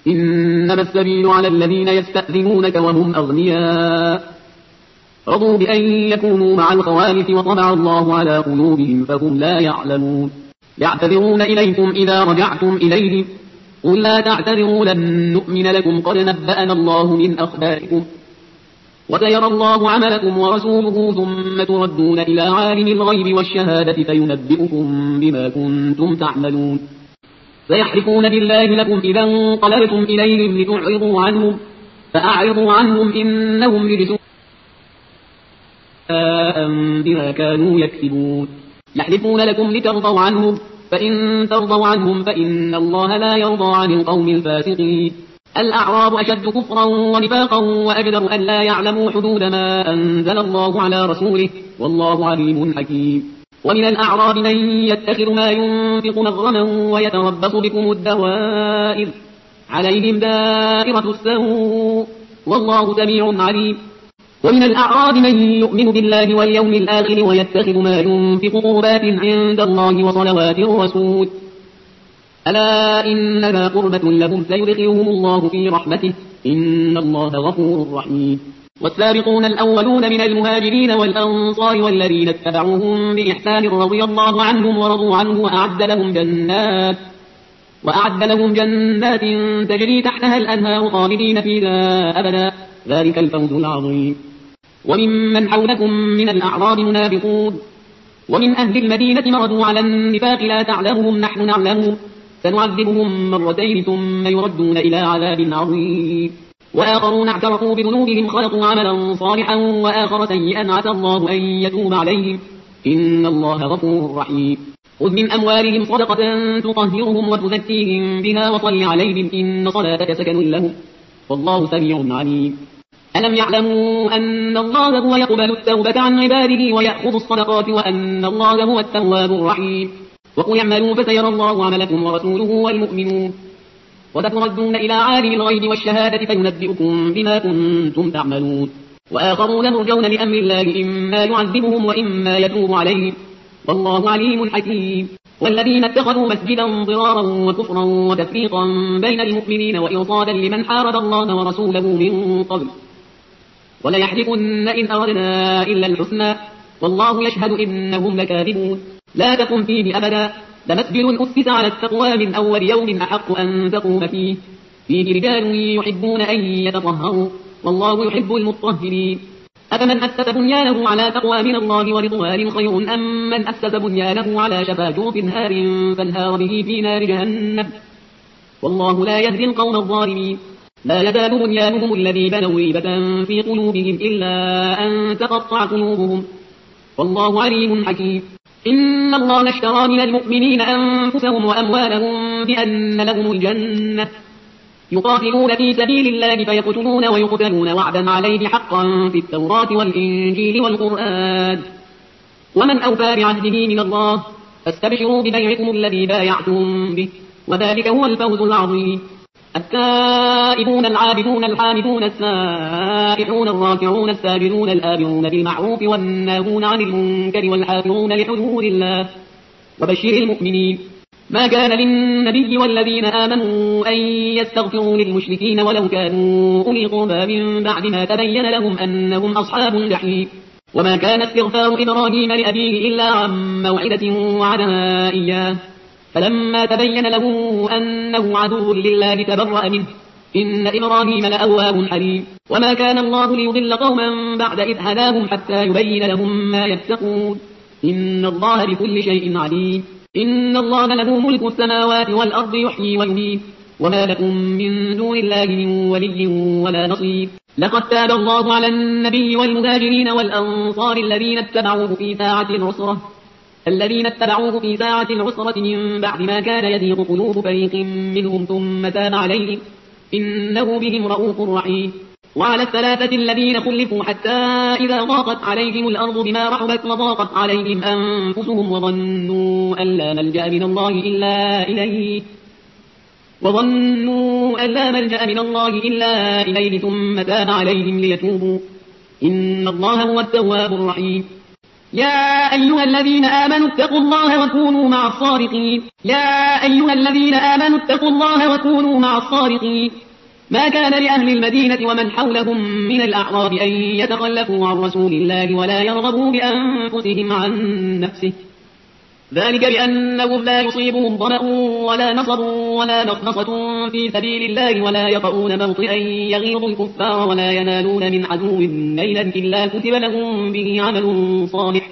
إنما السبيل على الذين يستأذنونك وهم أغنياء رضوا بأن يكونوا مع الخوالف وطبع الله على قلوبهم فهم لا يعلمون يعتذرون إليكم إذا رجعتم إليهم قل لا تعتذروا لن نؤمن لكم قد نبأنا الله من أخباركم وسيرى الله عملكم ورسوله ثم تردون إلى عالم الغيب والشهادة فينبئكم بما كنتم تعملون سيحلفون بالله لكم إذا انقلبتم إليهم لتعرضوا عنهم فأعرضوا عنهم إنهم رجس بما كانوا يكسبون يحلفون لكم لترضوا عنهم فإن ترضوا عنهم فإن الله لا يرضى عن القوم الفاسقين الأعراب أشد كفرا ونفاقا وأجدر أن لا يعلموا حدود ما أنزل الله على رسوله والله عليم حكيم ومن الأعراب من يتخذ ما ينفق مغرما ويتربص بكم الدوائر عليهم دائرة السوء والله سميع عليم ومن الأعراب من يؤمن بالله واليوم الآخر ويتخذ ما ينفق قربات عند الله وصلوات الرسول ألا إنها قربة لهم سيدخلهم الله في رحمته إن الله غفور رحيم والسابقون الأولون من المهاجرين والأنصار والذين اتبعوهم بإحسان رضي الله عنهم ورضوا عنه وأعد لهم جنات تجري تحتها الأنهار خالدين فيها أبدا ذلك الفوز العظيم وممن حولكم من الأعراب منافقون ومن أهل المدينة مردوا على النفاق لا تعلمهم نحن نعلمهم سنعذبهم مرتين ثم يردون إلى عذاب عظيم وآخرون اعترفوا بذنوبهم خلقوا عملا صالحا وآخر سيئا عسى الله أن يتوب عليهم إن الله غفور رحيم خذ من أموالهم صدقة تطهرهم وتزكيهم بها وصل عليهم إن صلاتك سكن لهم والله سميع عليم ألم يعلموا أن الله هو يقبل التوبة عن عباده ويأخذ الصدقات وأن الله هو التواب الرحيم وقل اعملوا فسيرى الله عملكم ورسوله والمؤمنون وستردون إلى عالم الغيب والشهادة فينبئكم بما كنتم تعملون وآخرون مرجون لأمر الله إما يعذبهم وإما يتوب عليهم والله عليم حكيم والذين اتخذوا مسجدا ضرارا وكفرا وتفريقا بين المؤمنين وإرصادا لمن حارب الله ورسوله من قبل وليحلفن إن أردنا إلا الحسنى والله يشهد إنهم لكاذبون لا تقم فيه أبدا لمسجد أسس على التقوى من أول يوم أحق أن تقوم فيه رجال يحبون أن يتطهروا والله يحب المطهرين أفمن أسس بنيانه على تقوى من الله ورضوان خير أم من أسس بنيانه على شفا جرف نهار فانهار به في نار جهنم والله لا يهدي القوم الظالمين لا يزال بنيانهم الذي بنوا ريبة في قلوبهم إلا أن تقطع قلوبهم والله عليم حكيم إن الله اشترى من المؤمنين أنفسهم وأموالهم بأن لهم الجنة يقاتلون في سبيل الله فيقتلون ويقتلون وعدا عليه حقا في التوراة والإنجيل والقرآن ومن أوفى بعهده من الله فاستبشروا ببيعكم الذي بايعتم به وذلك هو الفوز العظيم التائبون العابدون الحامدون السائحون الراكعون الساجدون الآمرون بالمعروف والناهون عن المنكر والحافظون لحدود الله وبشر المؤمنين ما كان للنبي والذين آمنوا أن يستغفروا للمشركين ولو كانوا أولي قربى من بعد ما تبين لهم أنهم أصحاب الجحيم وما كان استغفار إبراهيم لأبيه إلا عن موعدة وعدها إياه فلما تبين له أنه عدو لله تبرأ منه إن إبراهيم لأواب حليم وما كان الله ليضل قوما بعد إذ هداهم حتى يبين لهم ما يتقون إن الله بكل شيء عليم إن الله له ملك السماوات والأرض يحيي ويميت وما لكم من دون الله من ولي ولا نصير لقد تاب الله على النبي والمهاجرين والأنصار الذين اتبعوه في ساعة العسرة من بعد ما كان يزيغ قلوب فريق منهم ثم تاب عليهم إنه بهم رؤوف رحيم وعلى الثلاثة الذين خلفوا حتى إذا ضاقت عليهم الأرض بما رحبت وضاقت عليهم أنفسهم وظنوا أن لا ملجأ من الله إلا إليه ثم تاب عليهم ليتوبوا إن الله هو التواب الرحيم يا أيها الذين آمنوا اتقوا الله وكونوا مع الصادقين يا أيها الذين آمنوا اتقوا الله وكونوا مع الصادقين ما كان لأهل المدينة ومن حولهم من الأعراب أن يتخلفوا عن رسول الله ولا يرغبوا بأنفسهم عن نفسه ذلك بأنهم لا يصيبهم ظمأ ولا نصب ولا مخمصة في سبيل الله ولا يطؤون موطئا يغيظ الكفار ولا ينالون من عدو نيلا إلا كتب لهم به عمل صالح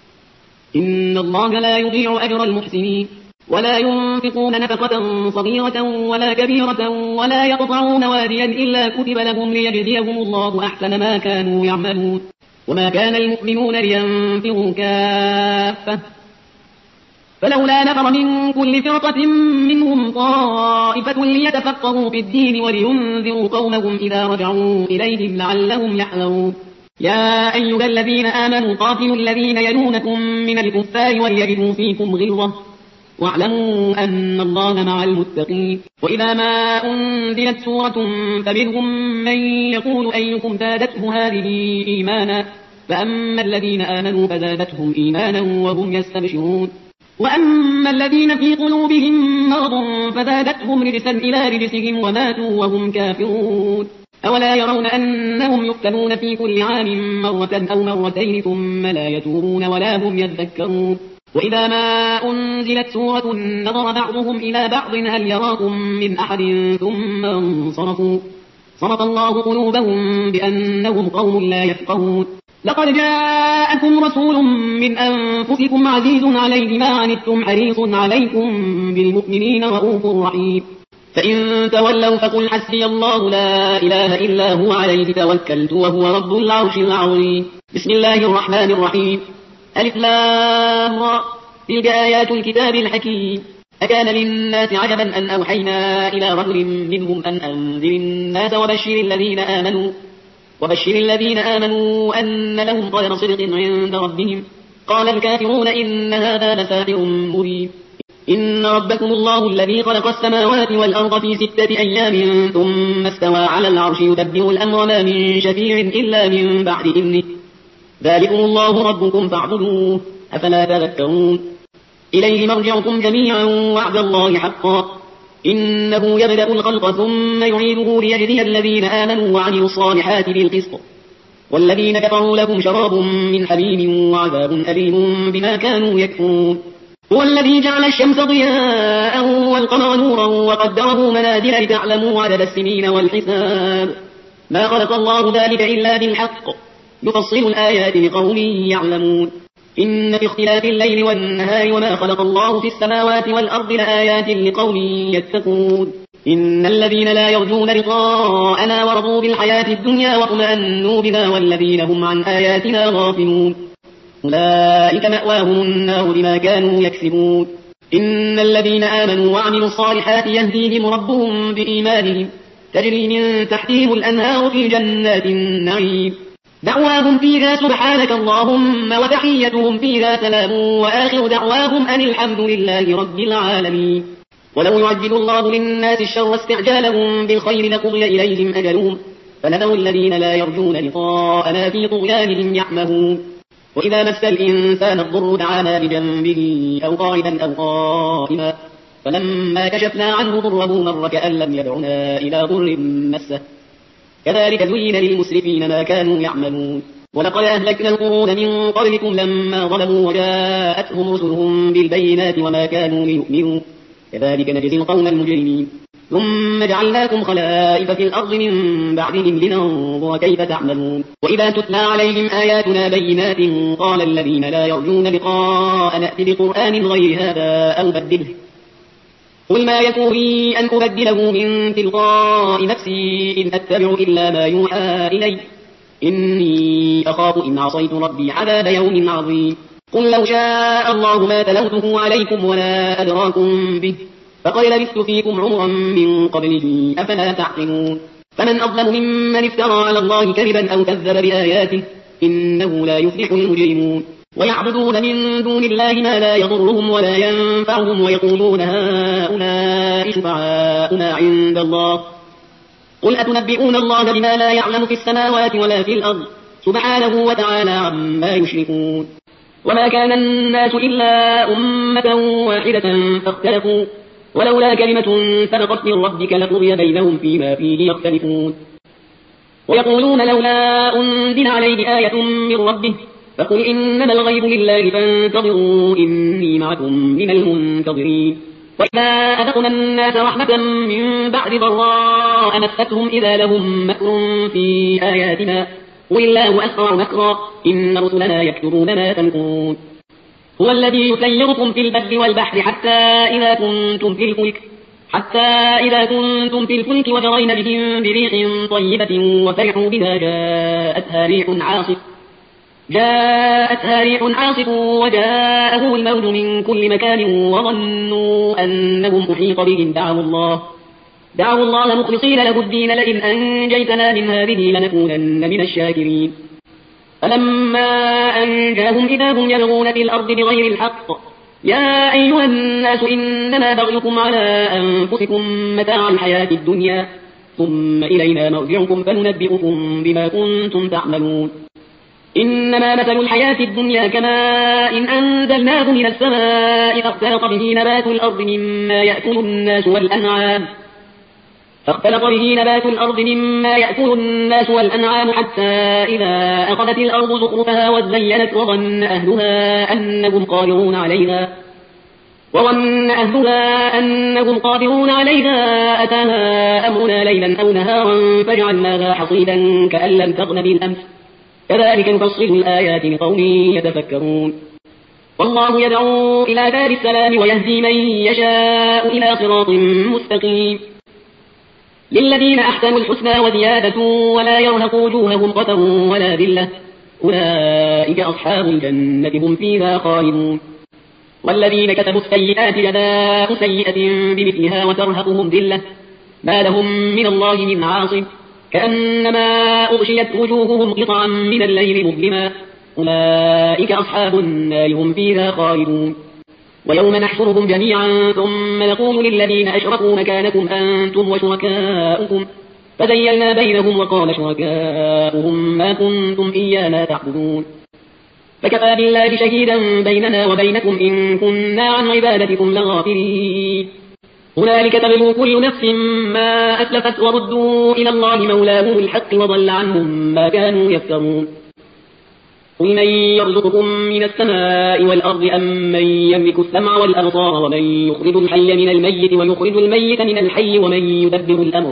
إن الله لا يضيع أجر المحسنين ولا ينفقون نفقة صغيرة ولا كبيرة ولا يقطعون واديا إلا كتب لهم ليجزيهم الله أحسن ما كانوا يعملون وما كان المؤمنون لينفروا كافة فلولا نفر من كل فرقة منهم طائفة ليتفقهوا في الدين ولينذروا قومهم إذا رجعوا إليهم لعلهم يحذرون يا أيها الذين آمنوا قاتلوا الذين يلونكم من الكفار وليجدوا فيكم غلظة واعلموا أن الله مع المتقين وإذا ما أنزلت سورة فمنهم من يقول أيكم زادته هذه إيمانا فأما الذين آمنوا فزادتهم إيمانا وهم يستبشرون وأما الذين في قلوبهم مرض فزادتهم رجسا إلى رجسهم وماتوا وهم كافرون أولا يرون أنهم يفتنون في كل عام مرة أو مرتين ثم لا يتوبون ولا هم يذكرون وإذا ما أنزلت سورة نظر بعضهم إلى بعض هل يراكم من أحد ثم انصرفوا صرف الله قلوبهم بأنهم قوم لا يفقهون لقد جاءكم رسول من أنفسكم عزيز عليه ما عنتم حريص عليكم بالمؤمنين رؤوف رحيم فإن تولوا فقل حسبي الله لا إله إلا هو عليه توكلت وهو رب العرش العظيم بسم الله الرحمن الرحيم ألف لام را تلك آيات الكتاب الحكيم أكان للناس عجبا أن أوحينا إلى رجل منهم أن أنذر الناس وبشر الذين آمنوا أن لهم غير صدق عند ربهم قال الكافرون إن هذا لساحر مبين إن ربكم الله الذي خلق السماوات والأرض في 6 أيام ثم استوى على العرش يدبر الأمر ما من شفيع إلا من بعد إذنه ذلكم الله ربكم فاعبدوه أفلا تذكرون إليه مرجعكم جميعا وعد الله حقا إنه يبدأ الخلق ثم يعيده ليجزي الذين آمنوا وعملوا الصالحات بالقسط والذين كفروا لهم شراب من حميم وعذاب أليم بما كانوا يكفرون هو الذي جعل الشمس ضياء والقمر نورا وقدره منازل لتعلموا عدد السنين والحساب ما خلق الله ذلك إلا بالحق يفصل الآيات لقوم يعلمون إن في اختلاف الليل والنهار وما خلق الله في السماوات والأرض لآيات لقوم يتقون إن الذين لا يرجون لقاءنا ورضوا بالحياة الدنيا واطمأنوا بها والذين هم عن آياتنا غافلون أولئك مأواهم النار بما كانوا يكسبون إن الذين آمنوا وعملوا الصالحات يهديهم ربهم بإيمانهم تجري من تحتهم الأنهار في جنات النعيم دعواهم فيها سبحانك اللهم وتحيتهم فيها سلام وآخر دعواهم أن الحمد لله رب العالمين ولو يعجل الله للناس الشر استعجالهم بالخير لقضي إليهم أجلهم فنذر الذين لا يرجون لقاءنا في طغيانهم يعمهون وإذا مس الإنسان الضر دعانا بجنبه أو قاعدا أو قائما فلما كشفنا عنه ضره مر كأن لم يدعنا إلى ضر مسه كذلك زين للمسرفين ما كانوا يعملون ولقد أهلكنا القرون من قبلكم لما ظلموا وجاءتهم رسلهم بالبينات وما كانوا ليؤمنوا كذلك نجزي القوم المجرمين ثم جعلناكم خلائف في الأرض من بعدهم لننظر كيف تعملون وإذا تتلى عليهم آياتنا بينات قال الذين لا يرجون لقاء نأتي بقرآن غير هذا أو بدله قل ما يكون لي أن أبدله من تلقاء نفسي إن أتبع إلا ما يوحى إلي إني أخاف إن عصيت ربي عذاب يوم عظيم قل لو شاء الله ما تلوته عليكم ولا أدراكم به فقد لبثت فيكم عمرا من قبله أفلا تعقلون فمن أظلم ممن افترى على الله كذبا أو كذب بآياته إنه لا يفلح المجرمون ويعبدون من دون الله ما لا يضرهم ولا ينفعهم ويقولون هؤلاء شفعاؤنا عند الله قل أتنبئون الله بما لا يعلم في السماوات ولا في الأرض سبحانه وتعالى عما يشركون وما كان الناس إلا أمة واحدة فاختلفوا ولولا كلمة سبقت من ربك لقضي بينهم فيما فيه يختلفون ويقولون لولا أنزل عليه آية من ربه فقل إنما الغيب لله فانتظروا إني معكم من المنتظرين وإذا أذقنا الناس رحمة من بعد ضراء مستهم إذا لهم مكر في آياتنا قل الله أسرع مكرا إن رسلنا يكتبون ما تمكرون هو الذي يسيركم في البر والبحر حتى إذا كنتم في الفلك وجرين بهم بريح طيبة وفرحوا بها جاءتها ريح عاصف وجاءهم الموج من كل مكان وظنوا أنهم أحيط بهم دعوا الله مخلصين له الدين لئن أنجيتنا من هذه لنكونن من الشاكرين فلما أنجاهم إذا هم يبغون في الأرض بغير الحق يا أيها الناس إنما بغيكم على أنفسكم متاع الحياة الدنيا ثم إلينا مرجعكم فننبئكم بما كنتم تعملون إنما مثل الحياة الدنيا كماء إن أنزلناه من السماء فاختلط به نبات الأرض مما يأكل الناس والأنعام حتى إذا أخذت الأرض زخرفها وزينت وظن أهلها أنهم قادرون عليها أتاها أمرنا ليلا أو نهارا فجعلناها حصيدا كأن لم تغن بالأمس كذلك نفصل الآيات لقوم يتفكرون والله يدعو إلى دار السلام ويهدي من يشاء إلى صراط مستقيم للذين أحسنوا الحسنى وزيادة ولا يرهق وجوههم قتر ولا ذلة أولئك أصحاب الجنة هم فيها خالدون والذين كسبوا السيئات جزاء سيئة بمثلها وترهقهم ذلة ما لهم من الله من عاصم كأنما أغشيت وجوههم قطعا من الليل مظلما أولئك أصحاب النار هم فيها خالدون ويوم نحشرهم جميعا ثم نقول للذين أشركوا مكانكم أنتم وشركاؤكم فزيلنا بينهم وقال شركاؤهم ما كنتم إيانا تعبدون فكفى بالله شهيدا بيننا وبينكم إن كنا عن عبادتكم لغافلين هنالك تبلو كل نفس ما أسلفت وردوا إلى الله مولاهم الحق وضل عنهم ما كانوا يفترون قل من يرزقكم من السماء والأرض أم من يملك السمع والأبصار ومن يخرج الحي من الميت ويخرج الميت من الحي ومن يدبر الأمر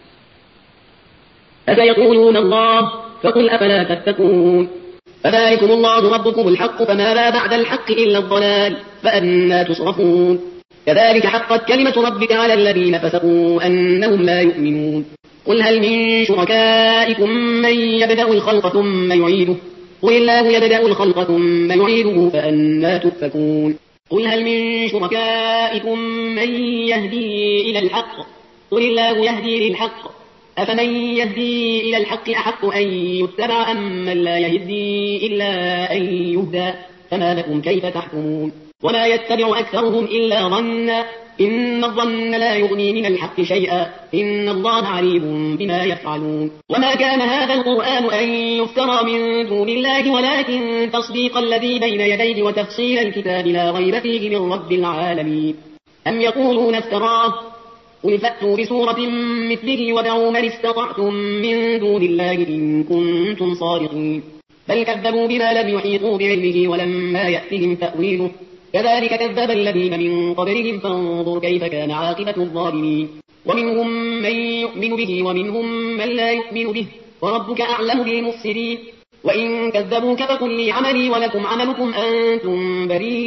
فسيقولون الله فقل أفلا تتقون فذلكم الله ربكم الحق فماذا بعد الحق إلا الضلال فأنى تصرفون كذلك حقت كلمة ربك على الذين فسقوا أنهم لا يؤمنون قل هل من شركائكم من يبدأ الخلق ثم يعيده قل الله يبدأ الخلق ثم يعيده فأنى تؤفكون قل هل من شركائكم من يهدي إلى الحق قل الله يهدي للحق أفمن يهدي إلى الحق أحق أن يتبع أم من لا يهدي إلا أن يهدى فما لكم كيف تحكمون وما يتبع أكثرهم إلا ظنا إن الظن لا يغني من الحق شيئا إن الله عليم بما يفعلون وما كان هذا القرآن أن يفترى من دون الله ولكن تصديق الذي بين يديه وتفصيل الكتاب لا ريب فيه من رب العالمين أم يقولون افتراه قل فأتوا بسورة مثله ودعوا من استطعتم من دون الله إن كنتم صادقين بل كذبوا بما لم يحيطوا بعلمه ولما يأتهم تأويله كذلك كذب الذين من قبلهم فانظر كيف كان عاقبة الظالمين ومنهم من يؤمن به ومنهم من لا يؤمن به وربك أعلم بالمفسدين وإن كذبوك فقل لي عملي ولكم عملكم أنتم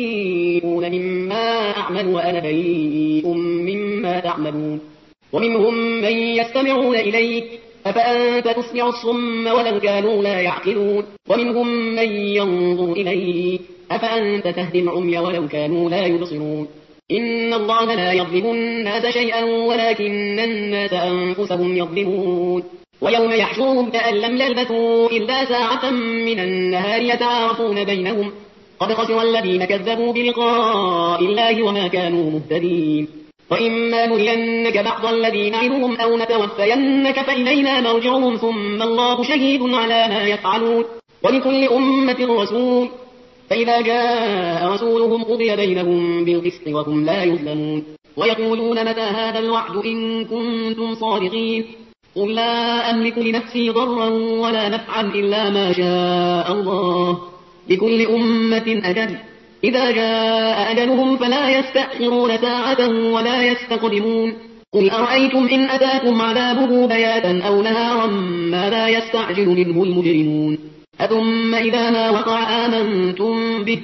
بريئون مما أعمل وأنا بريء مما تعملون ومنهم من يستمعون إليك أفأنت تسمع الصم ولو كانوا لا يعقلون ومنهم من ينظر إليك أفأنت تهدي العمي ولو كانوا لا يبصرون إن الله لا يظلم الناس شيئا ولكن الناس أنفسهم يظلمون ويوم يحشرهم كأن لم يلبثوا إلا ساعة من النهار يتعارفون بينهم قد خسر الذين كذبوا بلقاء الله وما كانوا مهتدين وإما نرينك بعض الذين نعدهم أو نتوفينك فإلينا مرجعهم ثم الله شهيد على ما يفعلون ولكل أمة رسول فإذا جاء رسولهم قضي بينهم بالقسط وهم لا يظلمون ويقولون متى هذا الوعد إن كنتم صادقين قل لا أملك لنفسي ضرا ولا نفعا إلا ما شاء الله لكل أمة أجل إذا جاء أجلهم فلا يستأخرون ساعة ولا يستقدمون قل أرأيتم إن أتاكم عذابه بياتا أو نهارا ماذا يستعجل منه المجرمون أثم إذا ما وقع آمنتم به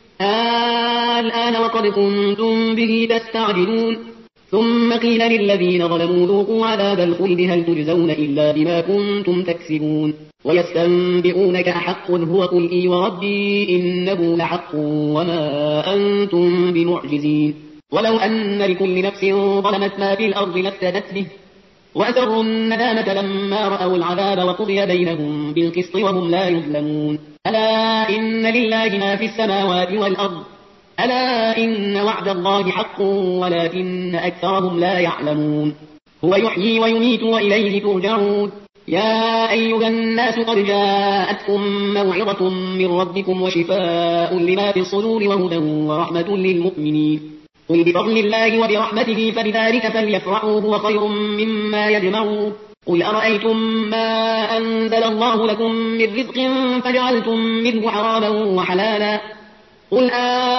الآن وقد كنتم به تستعجلون ثم قيل للذين ظلموا ذوقوا عذاب الخلد هل تجزون إلا بما كنتم تكسبون ويستنبئونك أحق هو قل إي وربي إنه لحق وما أنتم بمعجزين ولو أن لكل نفس ظلمت ما في الأرض لافتدت به وأسروا الندامة لما رأوا العذاب وقضي بينهم بالقسط وهم لا يظلمون ألا إن لله ما في السماوات والأرض ألا إن وعد الله حق ولكن أكثرهم لا يعلمون هو يحيي ويميت وإليه ترجعون يا أيها الناس قد جاءتكم موعظة من ربكم وشفاء لما في الصدور وهدى ورحمة للمؤمنين قل بفضل الله وبرحمته فبذلك فليفرحوا هو خير مما يجمعون قل أرأيتم ما أنزل الله لكم من رزق فجعلتم منه حراما وحلالا قل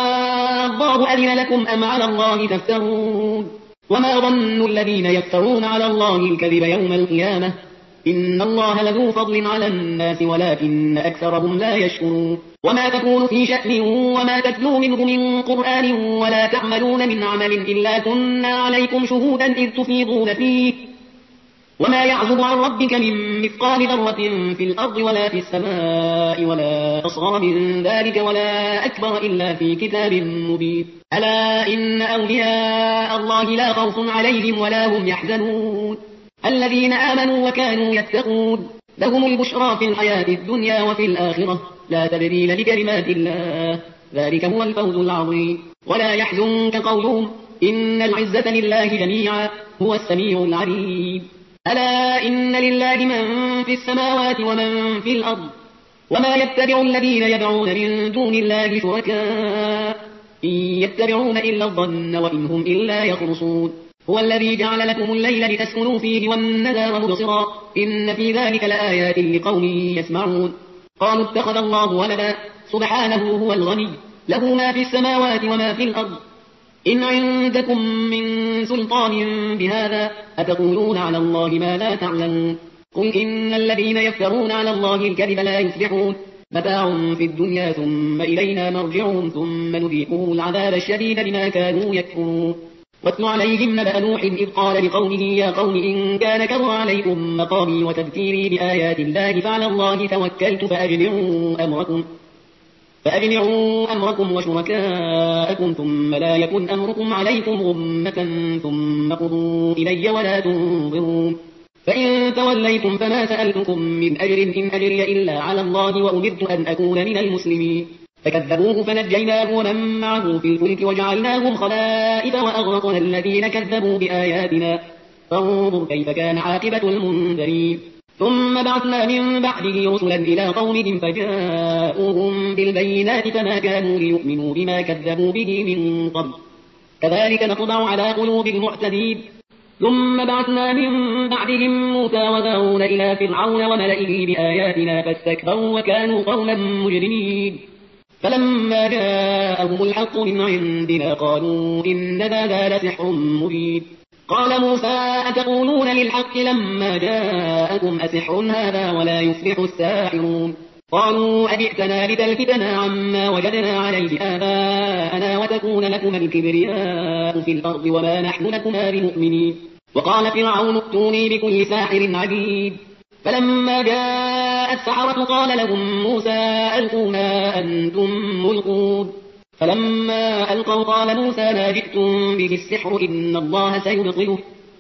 الله أذن لكم أم على الله تفترون وما ظن الذين يفترون على الله الكذب يوم القيامة إن الله لذو فضل على الناس ولكن أكثرهم لا يشكرون وما تكون في شأن وما تتلو منه من قرآن ولا تعملون من عمل إلا كنا عليكم شهودا إذ تفيضون فيه وما يعزب عن ربك من مثقال ذرة في الأرض ولا في السماء ولا أصغر من ذلك ولا أكبر إلا في كتاب مبين ألا إن أولياء الله لا خوف عليهم ولا هم يحزنون الذين آمنوا وكانوا يتقون لهم البشرى في الحياة الدنيا وفي الآخرة لا تبديل لكلمات الله ذلك هو الفوز العظيم ولا يحزنك قولهم إن العزة لله جميعا هو السميع العليم ألا إن لله من في السماوات ومن في الأرض وما يتبع الذين يدعون من دون الله شركاء إن يتبعون إلا الظن وإن هم إلا يخرصون هو الذي جعل لكم الليل لتسكنوا فيه والنهار مبصرا إن في ذلك لآيات لقوم يسمعون قالوا اتخذ الله ولدا سبحانه هو الغني له ما في السماوات وما في الأرض إن عندكم من سلطان بهذا أتقولون على الله ما لا تعلمون قل إن الذين يفترون على الله الكذب لا يفلحون متاع في الدنيا ثم إلينا مرجعهم ثم نذيقهم العذاب الشديد بما كانوا يكفرون واتل عليهم نبأ نوح إذ قال لقومه يا قوم إن كان كبر عليكم مقامي وتذكيري بآيات الله فعلى الله توكلت فأجمعوا أمركم وشركاءكم ثم لا يكن أمركم عليكم غمة ثم قضوا إلي ولا تنظرون فإن توليتم فما سألتكم من أجر إن أجري إلا على الله وأمرت أن أكون من المسلمين فكذبوه فنجيناه ومن معه في الفلك وجعلناهم خلائف وأغرقنا الذين كذبوا بآياتنا فانظر كيف كان عاقبة المنذرين ثم بعثنا من بعده رسلا إلى قومهم فجاءوهم بالبينات فما كانوا ليؤمنوا بما كذبوا به من قبل كذلك نطبع على قلوب المعتدين ثم بعثنا من بعدهم موسى وهارون إلى فرعون وملئه بآياتنا فاستكبروا وكانوا قوما مجرمين فلما جاءهم الحق من عندنا قالوا إن هذا لسحر مبين قال موسى أتقولون للحق لما جاءكم أسحر هذا ولا يفلح الساحرون قالوا أجئتنا لتلفتنا عما وجدنا عليه آباءنا وتكون لكما الكبرياء في الأرض وما نحن لكما بمؤمنين وقال فرعون ائتوني بكل ساحر عليم فلما جاء السحرة قال لهم موسى ألقوا ما أنتم ملقون فلما ألقوا قال موسى ما جئتم به السحر إن الله سيبطله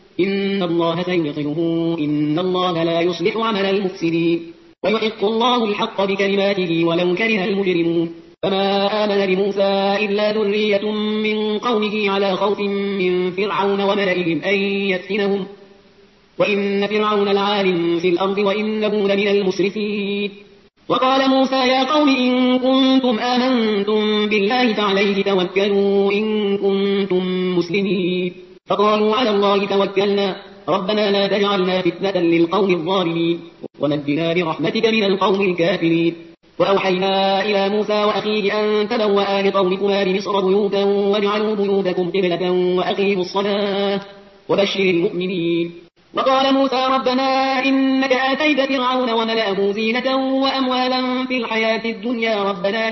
إن الله لا يصلح عمل المفسدين ويحق الله الحق بكلماته ولو كره المجرمون فما آمن لموسى إلا ذرية من قومه على خوف من فرعون وملئهم أن يفتنهم وإن فرعون لعال في الأرض وإنه لمن المسرفين وقال موسى يا قوم إن كنتم آمنتم بالله فعليه توكلوا إن كنتم مسلمين. فقالوا على الله توكلنا ربنا لا تجعلنا فتنة للقوم الظالمين ونجنا برحمتك من القوم الكافرين. وأوحينا إلى موسى وأخيه أن تبوأ لقومكما بمصر بيوتا واجعلوا بيوتكم قبلة وأقيموا الصلاة وبشر المؤمنين. وقال موسى ربنا إنك آتيت فرعون وملأه زينة وأموالا في الحياة الدنيا ربنا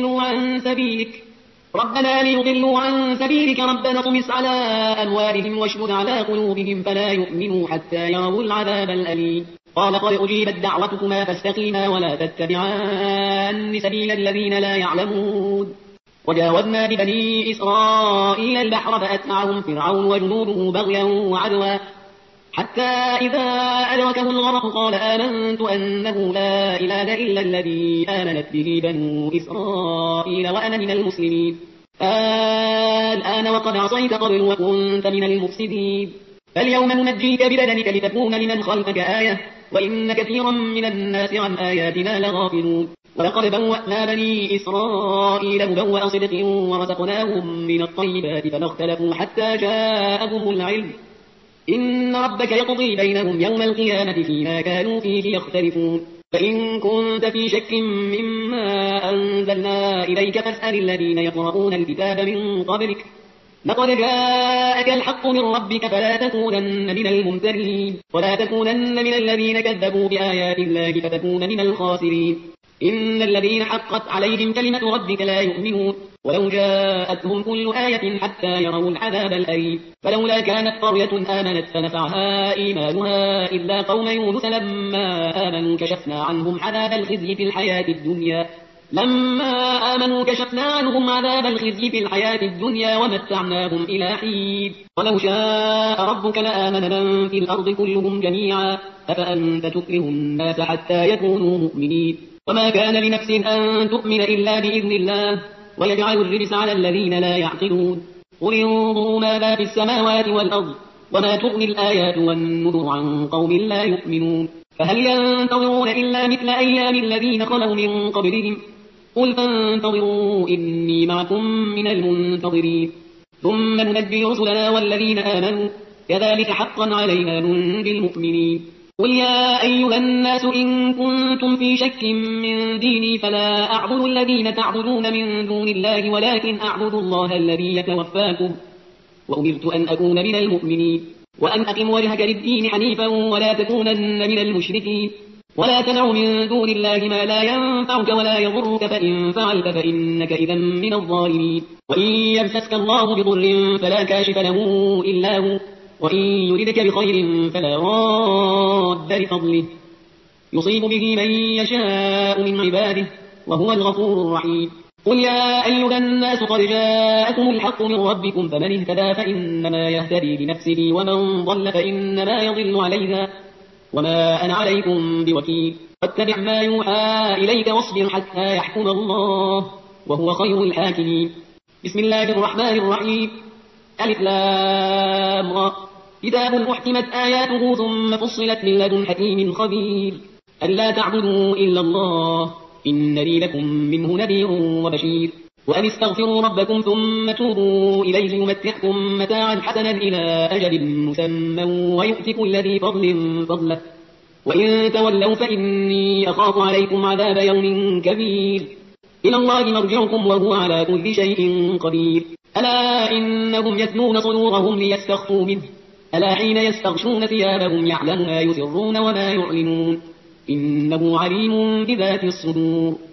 ليضلوا عن سبيلك ربنا اطمس على أموالهم واشدد على قلوبهم فلا يؤمنوا حتى يروا العذاب الأليم. قال قد أجيبت دعوتكما فاستقيما ولا تتبعان سبيل الذين لا يعلمون. وجاوزنا ببني إسرائيل البحر فأتبعهم فرعون وجنوده بغيا وعدوا حتى إذا أدركه الغرق قال آمنت أنه لا إله إلا الذي آمنت به بنو إسرائيل وأنا من المسلمين. الآن وقد عصيت قبل وكنت من المفسدين فاليوم ننجيك ببدنك لتكون لمن خلفك آية وإن كثيرا من الناس عن آياتنا لغافلون. ولقد بوأنا بني إسرائيل مبوأ صدق ورزقناهم من الطيبات فما اختلفوا حتى جاءهم العلم إن ربك يقضي بينهم يوم القيامة فيما كانوا فيه يختلفون. فإن كنت في شك مما أنزلنا إليك فاسأل الذين يقرؤون الكتاب من قبلك لقد جاءك الحق من ربك فلا تكونن من الممترين ولا تكونن من الذين كذبوا بآيات الله فتكون من الخاسرين. إن الذين حقت عليهم كلمة ربك لا يؤمنون ولو جاءتهم كل آية حتى يروا العذاب الأليم. فلولا كانت قرية آمنت فنفعها إيمانها إلا قوم يونس لما آمنوا كشفنا عنهم عذاب الخزي في الحياة الدنيا ومتعناهم إلى حين. ولو شاء ربك لآمن من في الأرض كلهم جميعا أفأنت تكره الناس حتى يكونوا مؤمنين. وما كان لنفس أن تؤمن إلا بإذن الله ويجعل الرجس على الذين لا يعقلون. قل انظروا ماذا في السماوات والأرض وما تغني الآيات والنذر عن قوم لا يؤمنون. فهل ينتظرون إلا مثل أيام الذين خلوا من قبلهم قل فانتظروا إني معكم من المنتظرين ثم ننجي رسلنا والذين آمنوا كذلك حقا علينا ننجي المؤمنين. قل يا أيها الناس إن كنتم في شك من ديني فلا أعبد الذين تعبدون من دون الله ولكن أعبد الله الذي يتوفاكم وأمرت أن أكون من المؤمنين وأن أقم وجهك للدين حنيفا ولا تكونن من المشركين. ولا تدع من دون الله ما لا ينفعك ولا يضرك فإن فعلت فإنك إذا من الظالمين. وإن يمسسك الله بضر فلا كاشف له إلا هو وإن يردك بخير فلا راد لفضله يصيب به من يشاء من عباده وهو الغفور الرحيم. قل يا أيها الناس قد جاءكم الحق من ربكم فمن اهتدى فإنما يهتدي لنفسه ومن ضل فإنما يضل عليها وما أنا عليكم بوكيل. واتبع ما يوحى إليك واصبر حتى يحكم الله وهو خير الحاكمين. بسم الله الرحمن الرحيم. ألف لام را كتاب أحكمت آياته ثم فصلت من لدن حكيم خبير ألا تعبدوا إلا الله إنني لكم منه نذير وبشير. وأن استغفروا ربكم ثم توبوا إليه يمتعكم متاعا حسنا إلى أجل مسمى ويؤت كل ذي فضل فضله وإن تولوا فإني أخاف عليكم عذاب يوم كبير. إلى الله مرجعكم وهو على كل شيء قدير. ألا إنهم يثنون صدورهم ليستخفوا منه ألا حين يستغشون ثيابهم يعلم ما يسرون وما يعلنون إنه عليم بذات الصدور.